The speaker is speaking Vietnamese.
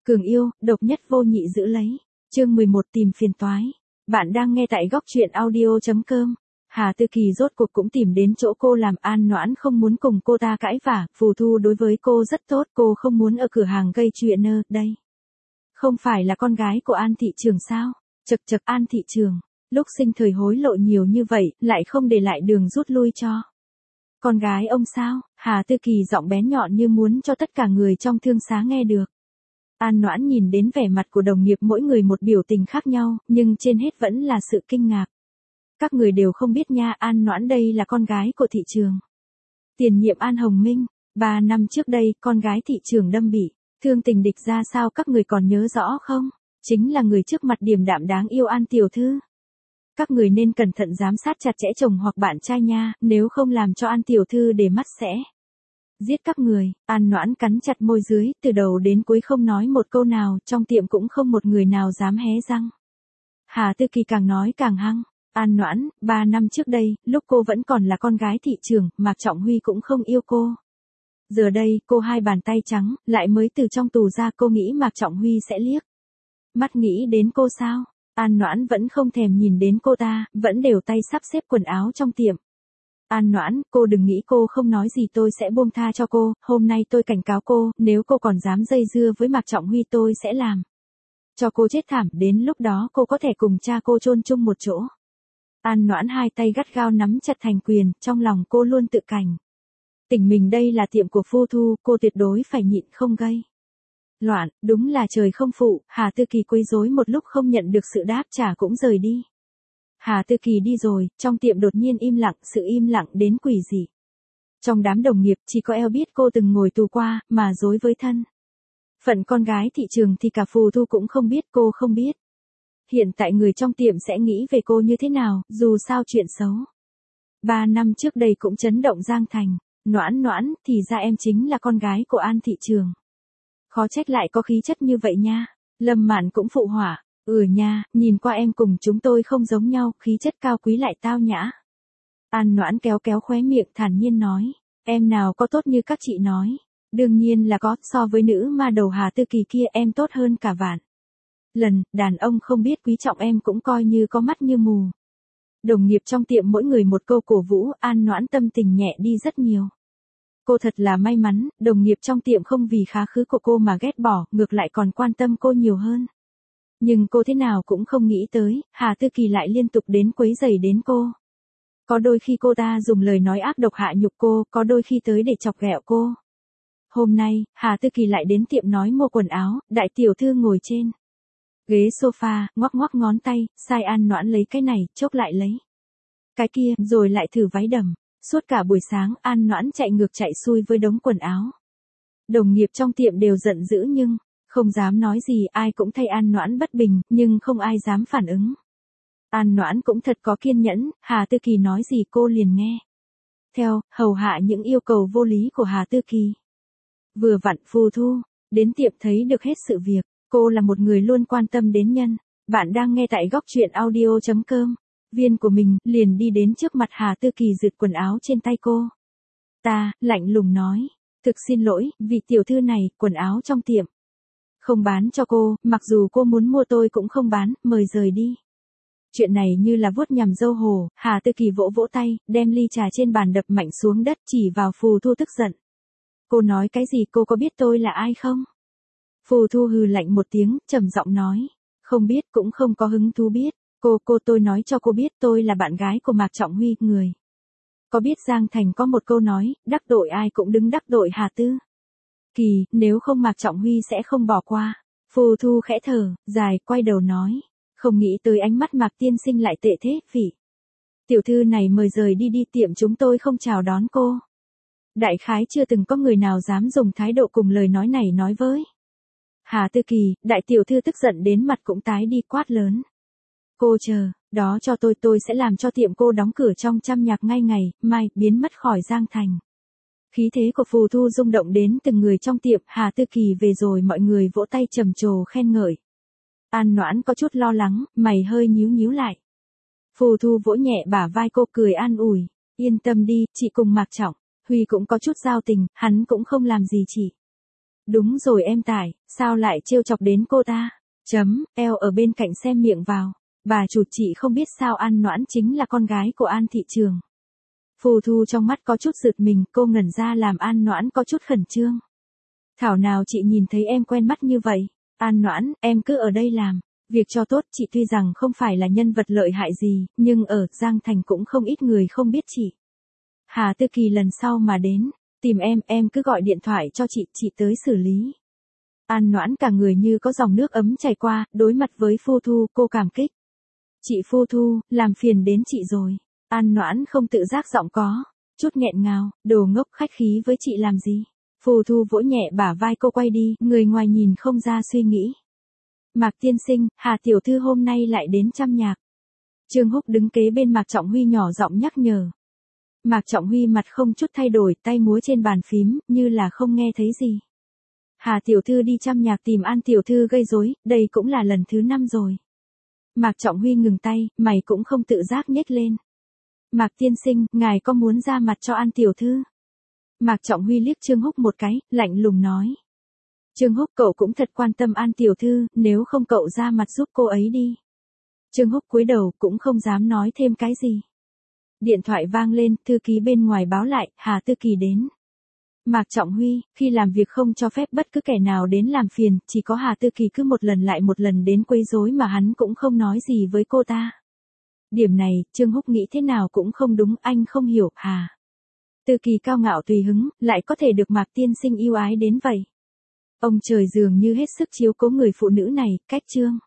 Cường yêu, độc nhất vô nhị giữ lấy. Chương 11 tìm phiền toái. Bạn đang nghe tại góc truyện audio.com. Hà Tư Kỳ rốt cuộc cũng tìm đến chỗ cô làm. An Noãn không muốn cùng cô ta cãi vả, Phù Thu đối với cô rất tốt, cô không muốn ở cửa hàng gây chuyện đây. Không phải là con gái của An thị trường sao? Chậc chậc, An thị trường, lúc sinh thời hối lộ nhiều như vậy, lại không để lại đường rút lui cho con gái ông sao? Hà Tư Kỳ giọng bén nhọn như muốn cho tất cả người trong thương xá nghe được. An Noãn nhìn đến vẻ mặt của đồng nghiệp mỗi người một biểu tình khác nhau, nhưng trên hết vẫn là sự kinh ngạc. Các người đều không biết nha, An Noãn đây là con gái của thị trường. Tiền nhiệm An Hồng Minh, 3 năm trước đây, con gái thị trường đâm bị thương tình địch ra sao các người còn nhớ rõ không? Chính là người trước mặt điềm đạm đáng yêu An tiểu thư. Các người nên cẩn thận giám sát chặt chẽ chồng hoặc bạn trai nha, nếu không làm cho An tiểu thư để mắt sẽ giết các người. An Noãn cắn chặt môi dưới, từ đầu đến cuối không nói một câu nào, trong tiệm cũng không một người nào dám hé răng. Hà Tư Kỳ càng nói càng hăng. An Noãn, 3 năm trước đây, lúc cô vẫn còn là con gái thị trường, Mạc Trọng Huy cũng không yêu cô. Giờ đây, cô hai bàn tay trắng, lại mới từ trong tù ra, cô nghĩ Mạc Trọng Huy sẽ liếc mắt nghĩ đến cô sao? An Noãn vẫn không thèm nhìn đến cô ta, vẫn đều tay sắp xếp quần áo trong tiệm. An Noãn, cô đừng nghĩ cô không nói gì tôi sẽ buông tha cho cô, hôm nay tôi cảnh cáo cô, nếu cô còn dám dây dưa với Mạc Trọng Huy tôi sẽ làm cho cô chết thảm, đến lúc đó cô có thể cùng cha cô chôn chung một chỗ. An Noãn hai tay gắt gao nắm chặt thành quyền, trong lòng cô luôn tự cảnh tỉnh mình đây là tiệm của Phù Thu, cô tuyệt đối phải nhịn không gây loạn. Đúng là trời không phụ, Hà Tư Kỳ quấy rối một lúc không nhận được sự đáp trả cũng rời đi. Hà Tư Kỳ đi rồi, trong tiệm đột nhiên im lặng, sự im lặng đến quỷ dị. Trong đám đồng nghiệp chỉ có eo biết cô từng ngồi tù qua, mà dối với thân phận con gái thị trường thì cả Phù Thu cũng không biết, cô không biết. Hiện tại người trong tiệm sẽ nghĩ về cô như thế nào, dù sao chuyện xấu 3 năm trước đây cũng chấn động Giang Thành. Noãn Noãn, thì ra em chính là con gái của An thị trường. Khó trách lại có khí chất như vậy nha. Lâm Mạn cũng phụ họa. Nha, nhìn qua em cùng chúng tôi không giống nhau, khí chất cao quý lại tao nhã. An Noãn kéo kéo khóe miệng thản nhiên nói. Em nào có tốt như các chị nói. Đương nhiên là có, so với nữ ma đầu Hà Tư Kỳ kia em tốt hơn cả vạn lần, đàn ông không biết quý trọng em cũng coi như có mắt như mù. Đồng nghiệp trong tiệm mỗi người một câu cổ vũ, An Noãn tâm tình nhẹ đi rất nhiều. Cô thật là may mắn, đồng nghiệp trong tiệm không vì khá khứ của cô mà ghét bỏ, ngược lại còn quan tâm cô nhiều hơn. Nhưng cô thế nào cũng không nghĩ tới, Hà Tư Kỳ lại liên tục đến quấy rầy đến cô. Có đôi khi cô ta dùng lời nói ác độc hạ nhục cô, có đôi khi tới để chọc ghẹo cô. Hôm nay, Hà Tư Kỳ lại đến tiệm nói mua quần áo, đại tiểu thư ngồi trên ghế sofa, ngoắc ngoắc ngón tay, sai An Noãn lấy cái này, chốc lại lấy cái kia, rồi lại thử váy đầm. Suốt cả buổi sáng, An Noãn chạy ngược chạy xuôi với đống quần áo. Đồng nghiệp trong tiệm đều giận dữ nhưng không dám nói gì, ai cũng thay An Noãn bất bình, nhưng không ai dám phản ứng. An Noãn cũng thật có kiên nhẫn, Hà Tư Kỳ nói gì cô liền nghe theo, hầu hạ những yêu cầu vô lý của Hà Tư Kỳ. Vừa vặn Phù Thu đến tiệm thấy được hết sự việc, cô là một người luôn quan tâm đến nhân. Bạn đang nghe tại góc truyện audio.com. Viên của mình liền đi đến trước mặt Hà Tư Kỳ giật quần áo trên tay cô. Ta lạnh lùng nói, thực xin lỗi, vị tiểu thư này, quần áo trong tiệm không bán cho cô, mặc dù cô muốn mua tôi cũng không bán, mời rời đi. Chuyện này như là vuốt nhằm dâu hổ, Hà Tư Kỳ vỗ vỗ tay, đem ly trà trên bàn đập mạnh xuống đất, chỉ vào Phù Thu tức giận. Cô nói cái gì, cô có biết tôi là ai không? Phù Thu hừ lạnh một tiếng, trầm giọng nói, không biết, cũng không có hứng thú biết. Tôi nói cho cô biết tôi là bạn gái của Mạc Trọng Huy, người. Có biết Giang Thành có một câu nói, đắc tội ai cũng đứng đắc tội Hà Tư Kỳ, nếu không Mạc Trọng Huy sẽ không bỏ qua. Phù Thu khẽ thở dài, quay đầu nói, không nghĩ tới ánh mắt Mạc tiên sinh lại tệ thế, vị tiểu thư này mời rời đi đi, tiệm chúng tôi không chào đón cô. Đại khái chưa từng có người nào dám dùng thái độ cùng lời nói này nói với Hà Tư Kỳ. Đại tiểu thư tức giận đến mặt cũng tái đi, quát lớn. Cô chờ, đó cho tôi sẽ làm cho tiệm cô đóng cửa trong trăm nhạc ngay ngày mai, biến mất khỏi Giang Thành. Khí thế của Phù Thu rung động đến từng người trong tiệm, Hà Tư Kỳ về rồi, mọi người vỗ tay trầm trồ khen ngợi. An Noãn có chút lo lắng, mày hơi nhíu nhíu lại. Phù Thu vỗ nhẹ bả vai cô, cười an ủi, yên tâm đi, chị cùng Mạc Trọng Huy cũng có chút giao tình, hắn cũng không làm gì chị. Đúng rồi em Tải, sao lại trêu chọc đến cô ta? Eo ở bên cạnh xem miệng vào. Bà chủ chị không biết sao An Noãn chính là con gái của An thị trường. Phù Thu trong mắt có chút giật mình, cô ngẩn ra làm An Noãn có chút khẩn trương. Thảo nào chị nhìn thấy em quen mắt như vậy. An Noãn, em cứ ở đây làm việc cho tốt, chị tuy rằng không phải là nhân vật lợi hại gì, nhưng ở Giang Thành cũng không ít người không biết chị. Hà Tư Kỳ lần sau mà đến tìm em cứ gọi điện thoại cho chị tới xử lý. An Noãn cả người như có dòng nước ấm chảy qua, đối mặt với Phù Thu, cô cảm kích. Chị Phù Thu, làm phiền đến chị rồi. An Noãn không tự giác giọng có chút nghẹn ngào, đồ ngốc khách khí với chị làm gì. Phù Thu vỗ nhẹ bả vai cô quay đi, người ngoài nhìn không ra suy nghĩ. Mạc tiên sinh, Hà tiểu thư hôm nay lại đến trăm nhạc. Trương Húc đứng kế bên Mạc Trọng Huy nhỏ giọng nhắc nhở. Mạc Trọng Huy mặt không chút thay đổi, tay múa trên bàn phím, như là không nghe thấy gì. Hà tiểu thư đi trăm nhạc tìm An tiểu thư gây rối, đây cũng là lần thứ 5 rồi. Mạc Trọng Huy ngừng tay, mày cũng không tự giác nhếch lên. Mạc tiên sinh, ngài có muốn ra mặt cho An tiểu thư? Mạc Trọng Huy liếc Trương Húc một cái, lạnh lùng nói. Trương Húc, cậu cũng thật quan tâm An tiểu thư, nếu không cậu ra mặt giúp cô ấy đi. Trương Húc cúi đầu, cũng không dám nói thêm cái gì. Điện thoại vang lên, thư ký bên ngoài báo lại, Hà Tư Kỳ đến. Mạc Trọng Huy, khi làm việc không cho phép bất cứ kẻ nào đến làm phiền, chỉ có Hà Tư Kỳ cứ một lần lại một lần đến quấy rối mà hắn cũng không nói gì với cô ta. Điểm này, Trương Húc nghĩ thế nào cũng không đúng, anh không hiểu, Hà Tư Kỳ cao ngạo tùy hứng, lại có thể được Mạc tiên sinh yêu ái đến vậy. Ông trời dường như hết sức chiếu cố người phụ nữ này, cách chương.